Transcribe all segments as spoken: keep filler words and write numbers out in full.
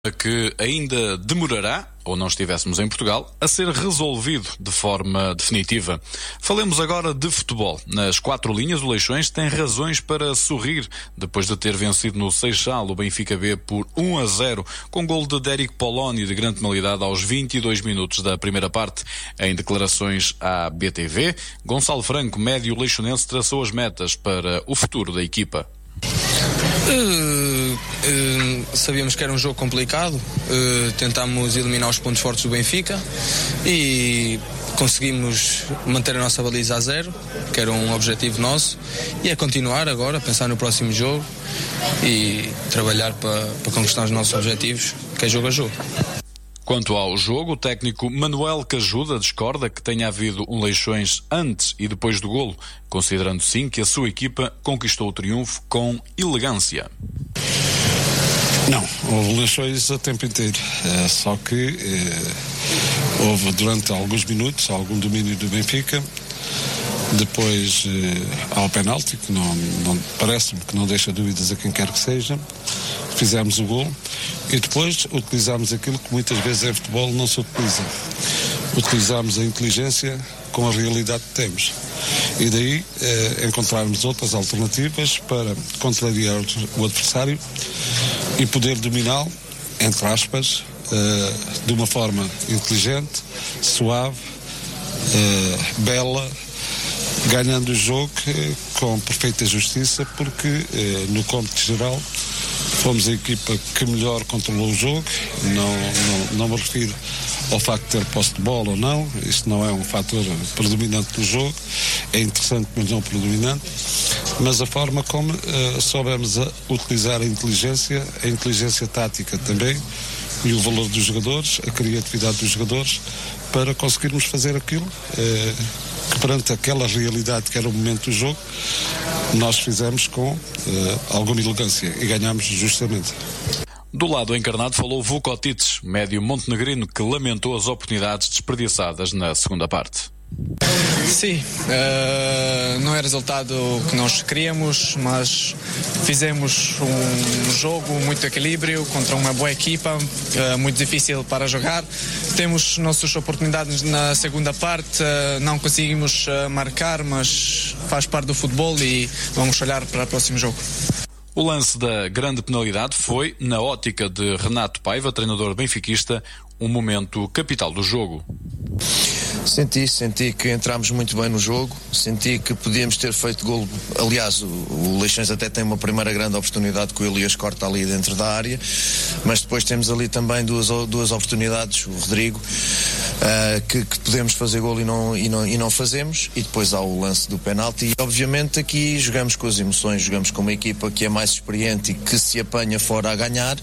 que ainda demorará, ou não estivéssemos em Portugal, a ser resolvido de forma definitiva. Falemos agora de futebol. Nas quatro linhas, o Leixões tem razões para sorrir, depois de ter vencido no Seixal o Benfica B por um a zero, com gol de Dérico Poloni de grande penalidade aos vinte e dois minutos da primeira parte. Em declarações à B T V, Gonçalo Franco, médio leixonense, traçou as metas para o futuro da equipa. Uh, uh, sabíamos que era um jogo complicado, uh, tentámos eliminar os pontos fortes do Benfica e conseguimos manter a nossa baliza a zero, que era um objetivo nosso, e é continuar agora, pensar no próximo jogo e trabalhar para, para conquistar os nossos objetivos, que é jogo a jogo. Quanto ao jogo, o técnico Manuel Cajuda discorda que tenha havido um Leixões antes e depois do golo, considerando sim que a sua equipa conquistou o triunfo com elegância. Não, houve Leixões o tempo inteiro, é, só que é, houve durante alguns minutos algum domínio do Benfica. Depois eh, há o penalti, que não, não, parece-me que não deixa dúvidas a quem quer que seja. Fizemos o gol e depois utilizámos aquilo que muitas vezes em futebol não se utiliza. Utilizámos a inteligência com a realidade que temos. E daí eh, encontrarmos outras alternativas para contrariar o adversário e poder dominá-lo, entre aspas, eh, de uma forma inteligente, suave, eh, bela, ganhando o jogo eh, com perfeita justiça, porque eh, no cômputo geral fomos a equipa que melhor controlou o jogo. Não, não, não me refiro ao facto de ter posse de bola ou não, isto não é um fator predominante do jogo, é interessante mas não predominante, mas a forma como eh, soubemos a utilizar a inteligência, a inteligência tática também, e o valor dos jogadores, a criatividade dos jogadores, para conseguirmos fazer aquilo eh, que perante aquela realidade que era o momento do jogo, nós fizemos com eh, alguma elegância e ganhámos justamente. Do lado encarnado falou Vukotić, médio montenegrino, que lamentou as oportunidades desperdiçadas na segunda parte. Sim, uh, não é resultado que nós queríamos, mas fizemos um jogo muito equilíbrio contra uma boa equipa, uh, muito difícil para jogar. Temos nossas oportunidades na segunda parte, uh, não conseguimos uh, marcar, mas faz parte do futebol e vamos olhar para o próximo jogo. O lance da grande penalidade foi, na ótica de Renato Paiva, treinador benfiquista, um momento capital do jogo. Senti, senti que entramos muito bem no jogo, senti que podíamos ter feito golo. Aliás, o, o Leixões até tem uma primeira grande oportunidade que o Elias corta ali dentro da área, mas depois temos ali também duas, duas oportunidades, o Rodrigo, uh, que, que podemos fazer golo e não, e, não, e não fazemos, e depois há o lance do penalti. E obviamente aqui jogamos com as emoções, jogamos com uma equipa que é mais experiente e que se apanha fora a ganhar.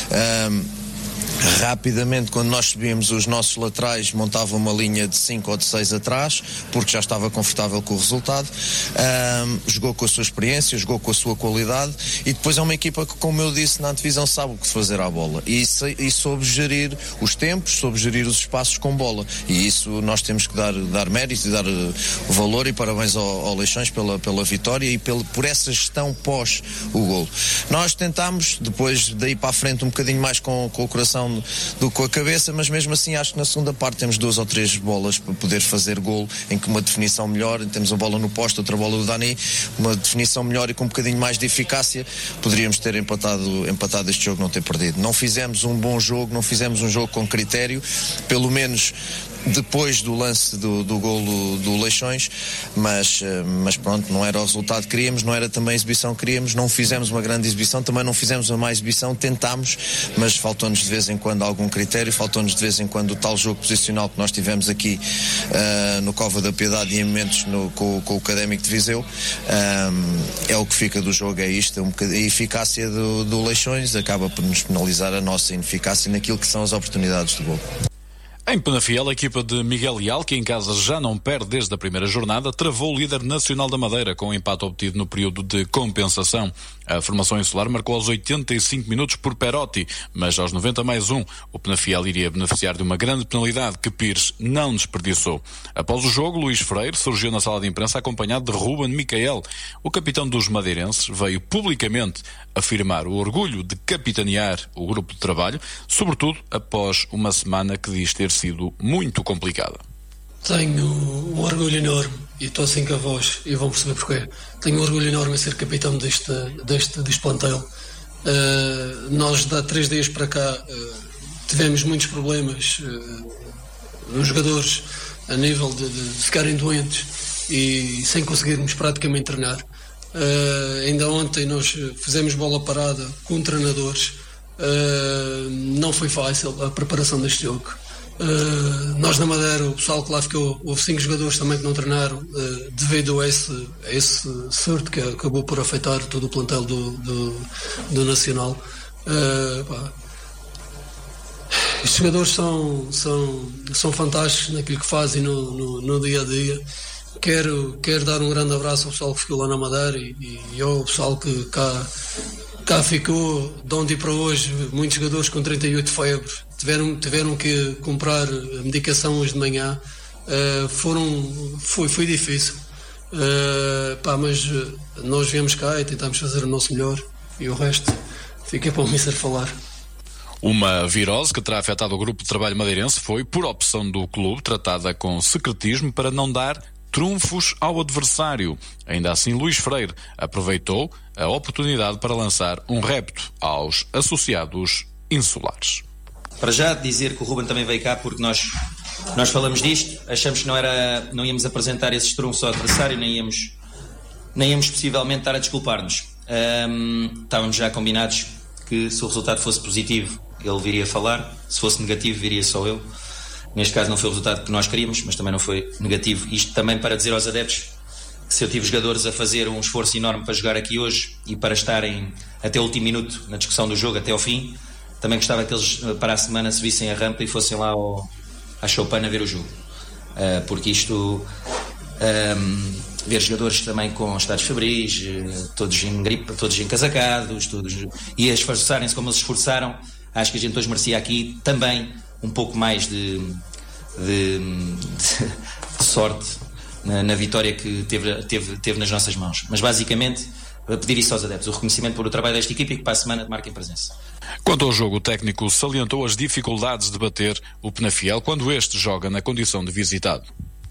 Uh, Rapidamente, quando nós subíamos, os nossos laterais montavam uma linha de cinco ou de seis atrás, porque já estava confortável com o resultado. Um, jogou com a sua experiência, jogou com a sua qualidade, e depois é uma equipa que, como eu disse, na antevisão sabe o que fazer à bola e, e soube gerir os tempos, soube gerir os espaços com bola, e isso nós temos que dar, dar mérito e dar uh, o valor, e parabéns ao, ao Leixões pela, pela vitória e pelo, por essa gestão pós o golo. Nós tentámos, depois daí para a frente, um bocadinho mais com, com o coração do que com a cabeça, mas mesmo assim acho que na segunda parte temos duas ou três bolas para poder fazer golo, em que uma definição melhor, temos a bola no posto, outra bola do Dani, uma definição melhor e com um bocadinho mais de eficácia, poderíamos ter empatado, empatado este jogo, não ter perdido. Não fizemos um bom jogo, não fizemos um jogo com critério, pelo menos depois do lance do, do golo do Leixões, mas, mas pronto, não era o resultado que queríamos, não era também a exibição que queríamos, não fizemos uma grande exibição, também não fizemos uma má exibição, tentámos, mas faltou-nos de vez em quando algum critério, faltou-nos de vez em quando o tal jogo posicional que nós tivemos aqui uh, no Cova da Piedade e em momentos no, com, com o Académico de Viseu. Um, é o que fica do jogo, é isto, é um a eficácia do, do Leixões acaba por nos penalizar a nossa ineficácia naquilo que são as oportunidades de golo. Em Penafiel, a equipa de Miguel Leal, que em casa já não perde desde a primeira jornada, travou o líder nacional da Madeira com o empate obtido no período de compensação. A formação insular marcou aos oitenta e cinco minutos por Perotti, mas aos noventa mais um, o Penafiel iria beneficiar de uma grande penalidade que Pires não desperdiçou. Após o jogo, Luís Freire surgiu na sala de imprensa acompanhado de Ruben Micael. O capitão dos madeirenses veio publicamente afirmar o orgulho de capitanear o grupo de trabalho, sobretudo após uma semana que diz ter sido muito complicada. Tenho um orgulho enorme, e estou assim com a voz, e vão perceber porquê. Tenho um orgulho enorme em ser capitão deste, deste, deste plantel. Uh, nós, de há três dias para cá, uh, tivemos muitos problemas uh, nos jogadores a nível de, de ficarem doentes e sem conseguirmos praticamente treinar. Uh, ainda ontem nós fizemos bola parada com treinadores. Uh, não foi fácil a preparação deste jogo. Uh, nós na Madeira, o pessoal que lá ficou, houve cinco jogadores também que não treinaram uh, devido a esse, a esse surto que acabou por afetar todo o plantel do, do, do Nacional. Uh, pá. Estes jogadores são, são, são fantásticos naquilo que fazem no, no, no dia a dia. Quero, quero dar um grande abraço ao pessoal que ficou lá na Madeira e, e ao pessoal que cá, cá ficou de ontem para hoje. Muitos jogadores com trinta e oito febres tiveram, tiveram que comprar a medicação hoje de manhã. Uh, foram, foi, foi difícil, uh, pá, mas nós viemos cá e tentamos fazer o nosso melhor e o resto fica para o Mister falar. Uma virose que terá afetado o grupo de trabalho madeirense foi, por opção do clube, tratada com secretismo para não dar trunfos ao adversário. Ainda assim, Luís Freire aproveitou a oportunidade para lançar um repto aos associados insulares. Para já dizer que o Ruben também veio cá porque nós, nós falamos disto, achamos que não, era, não íamos apresentar esses trunfos ao adversário, nem íamos, nem íamos possivelmente estar a desculpar-nos. Um, estávamos já combinados que se o resultado fosse positivo ele viria falar, se fosse negativo viria só eu. Neste caso não foi o resultado que nós queríamos, mas também não foi negativo. Isto também para dizer aos adeptos que se eu tive jogadores a fazer um esforço enorme para jogar aqui hoje e para estarem até o último minuto na discussão do jogo, até ao fim, também gostava que eles para a semana se vissem a rampa e fossem lá ao, à Chopin a ver o jogo. Uh, porque isto... Um, ver jogadores também com estados febris, todos em gripe, todos encasacados, todos, e a esforçarem-se como eles se esforçaram, acho que a gente hoje merecia aqui também um pouco mais de, de, de, de sorte na, na vitória que teve, teve, teve nas nossas mãos. Mas basicamente pedir isso aos adeptos, o reconhecimento por o trabalho desta equipa e que para a semana marquem presença. Quanto ao jogo, o técnico salientou as dificuldades de bater o Penafiel quando este joga na condição de visitado.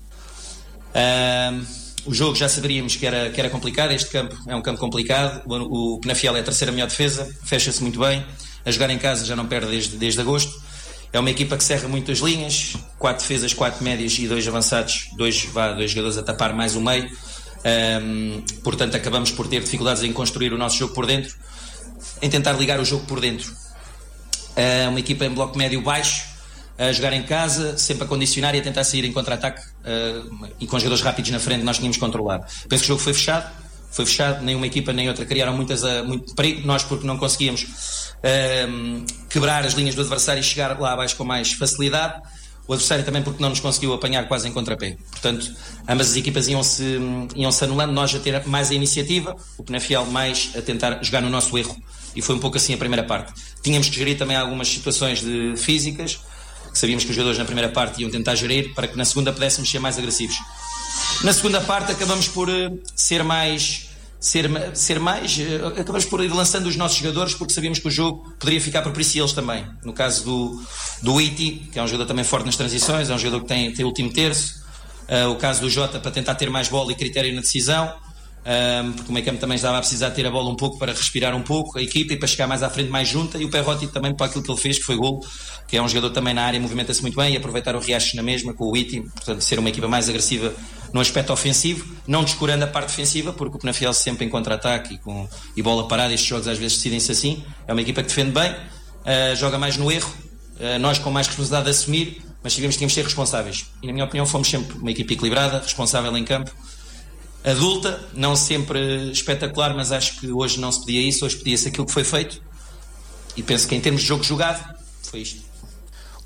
Um, o jogo já saberíamos que era, que era complicado. Este campo é um campo complicado. O, o Penafiel é a terceira melhor defesa, fecha-se muito bem, a jogar em casa já não perde desde, desde agosto. É uma equipa que cerra muito as linhas, quatro defesas, quatro médios e dois avançados, dois, vá, dois jogadores a tapar mais o meio. Um, portanto acabamos por ter dificuldades em construir o nosso jogo por dentro, em tentar ligar o jogo por dentro. É uma equipa em bloco médio baixo, a jogar em casa, sempre a condicionar e a tentar sair em contra-ataque, uh, e com jogadores rápidos na frente nós tínhamos controlado. Penso que o jogo foi fechado, foi fechado, nem uma equipa nem outra criaram muitas, uh, muito perigo, nós porque não conseguíamos uh, quebrar as linhas do adversário e chegar lá abaixo com mais facilidade, o adversário também porque não nos conseguiu apanhar quase em contrapé. Portanto, ambas as equipas iam-se, iam-se anulando, nós a ter mais a iniciativa, o Penafiel mais a tentar jogar no nosso erro, e foi um pouco assim a primeira parte. Tínhamos que gerir também algumas situações de físicas, que sabíamos que os jogadores na primeira parte iam tentar gerir para que na segunda pudéssemos ser mais agressivos. Na segunda parte acabamos por uh, ser mais ser, ser mais uh, acabamos por ir lançando os nossos jogadores porque sabíamos que o jogo poderia ficar por si eles também. No caso do, do Iti, que é um jogador também forte nas transições, é um jogador que tem, tem o último terço, uh, o caso do Jota para tentar ter mais bola e critério na decisão, um, porque o meio-campo também estava a precisar ter a bola um pouco para respirar um pouco a equipa e para chegar mais à frente, mais junta, e o Perotti também para aquilo que ele fez, que foi golo, que é um jogador também na área, movimenta-se muito bem, e aproveitar o Riacho na mesma com o Iti, portanto ser uma equipa mais agressiva no aspecto ofensivo, não descurando a parte defensiva, porque o Penafiel sempre em contra-ataque e, com, e bola parada, estes jogos às vezes decidem-se assim. É uma equipa que defende bem, uh, joga mais no erro, uh, nós com mais responsabilidade de assumir, mas sabíamos que tínhamos de ser responsáveis, e na minha opinião fomos sempre uma equipa equilibrada, responsável em campo, adulta, não sempre espetacular, mas acho que hoje não se pedia isso, hoje pedia-se aquilo que foi feito, e penso que em termos de jogo jogado foi isto.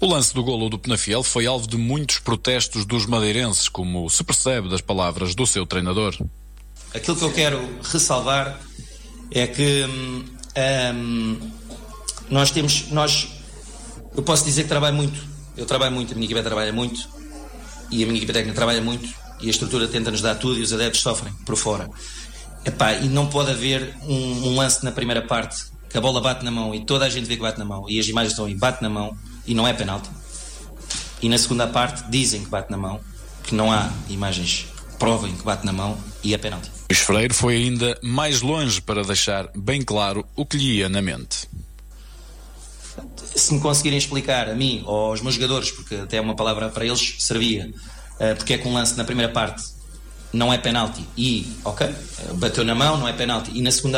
O lance do golo do Penafiel foi alvo de muitos protestos dos madeirenses, como se percebe das palavras do seu treinador. Aquilo que eu quero ressalvar é que hum, hum, nós temos, nós, eu posso dizer que trabalho muito, eu trabalho muito, a minha equipa trabalha muito e a minha equipa técnica trabalha muito e a estrutura tenta-nos dar tudo e os adeptos sofrem por fora. Epá, e não pode haver um, um lance na primeira parte que a bola bate na mão e toda a gente vê que bate na mão e as imagens estão aí, bate na mão e não é penalti. E na segunda parte dizem que bate na mão, que não há imagens que provem que bate na mão e é penalti. Luís Freire foi ainda mais longe para deixar bem claro o que lhe ia na mente. Se me conseguirem explicar a mim ou aos meus jogadores, porque até uma palavra para eles servia, uh, porque é que um lance na primeira parte não é penalti e, ok, bateu na mão, não é penalti, e na segunda